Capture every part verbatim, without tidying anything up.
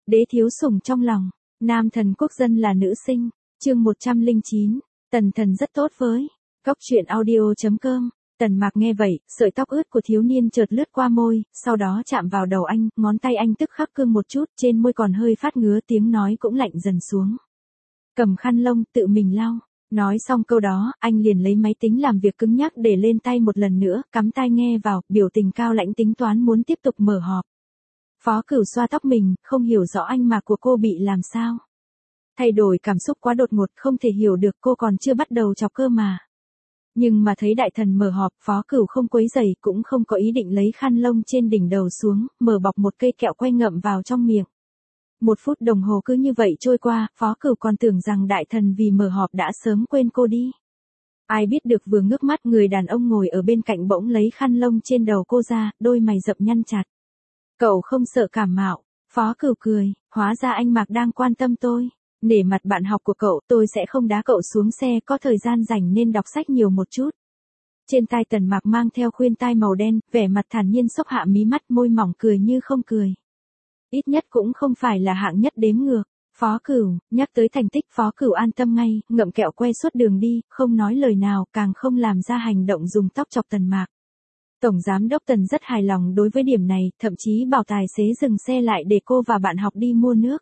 Đế thiếu sủng trong lòng, nam thần quốc dân là nữ sinh, chương một trăm lẻ chín, Tần Thần rất tốt với. Cóc truyện audio chấm com. Tần Mạc nghe vậy, sợi tóc ướt của thiếu niên chợt lướt qua môi, sau đó chạm vào đầu anh, ngón tay anh tức khắc cương một chút, trên môi còn hơi phát ngứa, tiếng nói cũng lạnh dần xuống. Cầm khăn lông, tự mình lau. Nói xong câu đó, anh liền lấy máy tính làm việc cứng nhắc để lên tay một lần nữa, cắm tai nghe vào, biểu tình cao lãnh tính toán muốn tiếp tục mở họp. Phó Cửu xoa tóc mình, không hiểu rõ anh Mạc của cô bị làm sao. Thay đổi cảm xúc quá đột ngột, không thể hiểu được, cô còn chưa bắt đầu chọc cơ mà. Nhưng mà thấy đại thần mở họp, Phó Cửu không quấy rầy, cũng không có ý định lấy khăn lông trên đỉnh đầu xuống, mở bọc một cây kẹo que ngậm vào trong miệng. Một phút đồng hồ cứ như vậy trôi qua, Phó Cửu còn tưởng rằng đại thần vì mở họp đã sớm quên cô đi. Ai biết được vừa ngước mắt, người đàn ông ngồi ở bên cạnh bỗng lấy khăn lông trên đầu cô ra, đôi mày rậm nhăn chặt. Cậu không sợ cảm mạo? Phó Cửu cười, hóa ra anh Mạc đang quan tâm tôi. Nể mặt bạn học của cậu, tôi sẽ không đá cậu xuống xe, có thời gian rảnh nên đọc sách nhiều một chút. Trên tai Tần Mạc mang theo khuyên tai màu đen, vẻ mặt thản nhiên xốc hạ mí mắt, môi mỏng cười như không cười. Ít nhất cũng không phải là hạng nhất đếm ngược. Phó Cửu, nhắc tới thành tích, Phó Cửu an tâm ngay, ngậm kẹo que suốt đường đi, không nói lời nào, càng không làm ra hành động dùng tóc chọc Tần Mạc. Tổng giám đốc Tần rất hài lòng đối với điểm này, thậm chí bảo tài xế dừng xe lại để cô và bạn học đi mua nước.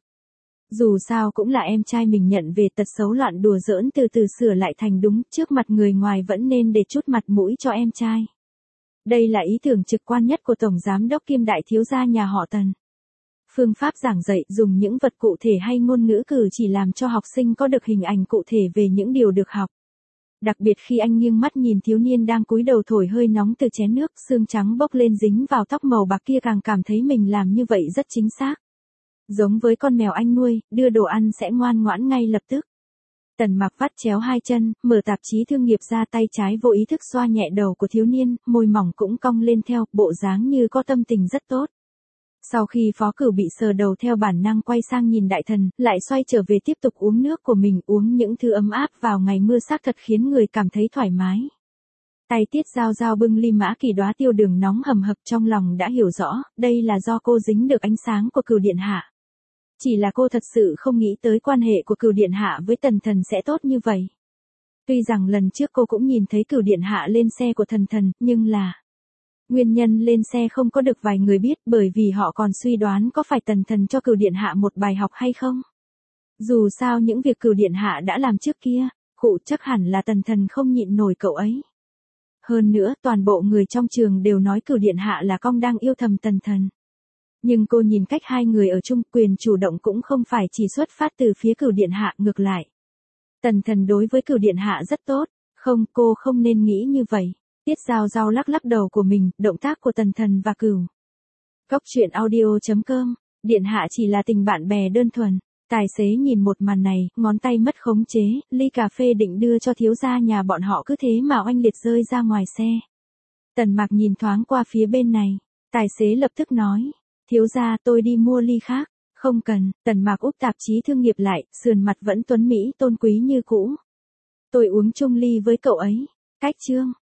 Dù sao cũng là em trai mình nhận về, tật xấu loạn đùa giỡn từ từ sửa lại thành đúng, trước mặt người ngoài vẫn nên để chút mặt mũi cho em trai. Đây là ý tưởng trực quan nhất của Tổng giám đốc kiêm đại thiếu gia nhà họ Tần. Phương pháp giảng dạy dùng những vật cụ thể hay ngôn ngữ cử chỉ làm cho học sinh có được hình ảnh cụ thể về những điều được học. Đặc biệt khi anh nghiêng mắt nhìn thiếu niên đang cúi đầu thổi hơi nóng từ chén nước, sương trắng bốc lên dính vào tóc màu bạc kia, càng cảm thấy mình làm như vậy rất chính xác. Giống với con mèo anh nuôi, đưa đồ ăn sẽ ngoan ngoãn ngay lập tức. Tần Mạc vắt chéo hai chân, mở tạp chí thương nghiệp ra, tay trái vô ý thức xoa nhẹ đầu của thiếu niên, môi mỏng cũng cong lên theo, bộ dáng như có tâm tình rất tốt. Sau khi Phó Cửu bị sờ đầu, theo bản năng quay sang nhìn đại thần, lại xoay trở về tiếp tục uống nước của mình, uống những thứ ấm áp vào ngày mưa xác thật khiến người cảm thấy thoải mái. Tay Tiết Giao Giao bưng ly Mã Kỳ Đóa tiêu đường nóng hầm hập, trong lòng đã hiểu rõ, đây là do cô dính được ánh sáng của Cửu điện hạ. Chỉ là cô thật sự không nghĩ tới quan hệ của Cửu điện hạ với Tần Thần sẽ tốt như vậy. Tuy rằng lần trước cô cũng nhìn thấy Cửu điện hạ lên xe của Thần Thần, nhưng là nguyên nhân lên xe không có được vài người biết, bởi vì họ còn suy đoán có phải Tần Thần cho Cửu điện hạ một bài học hay không. Dù sao những việc Cửu điện hạ đã làm trước kia, cụ chắc hẳn là Tần Thần không nhịn nổi cậu ấy. Hơn nữa, toàn bộ người trong trường đều nói Cửu điện hạ là cong đang yêu thầm Tần Thần. Nhưng cô nhìn cách hai người ở chung, quyền chủ động cũng không phải chỉ xuất phát từ phía Cửu điện hạ, ngược lại. Tần Thần đối với Cửu điện hạ rất tốt, không, cô không nên nghĩ như vậy. Tiết Giao Giao lắc lắc đầu của mình, động tác của Tần Thần và Cửu. Cóc truyện audio chấm com, điện hạ chỉ là tình bạn bè đơn thuần. Tài xế nhìn một màn này, ngón tay mất khống chế, ly cà phê định đưa cho thiếu gia nhà bọn họ cứ thế mà oanh liệt rơi ra ngoài xe. Tần Mạc nhìn thoáng qua phía bên này, tài xế lập tức nói, thiếu gia tôi đi mua ly khác. Không cần. Tần Mạc úp tạp chí thương nghiệp lại, sườn mặt vẫn tuấn mỹ tôn quý như cũ. Tôi uống chung ly với cậu ấy. Cách chương.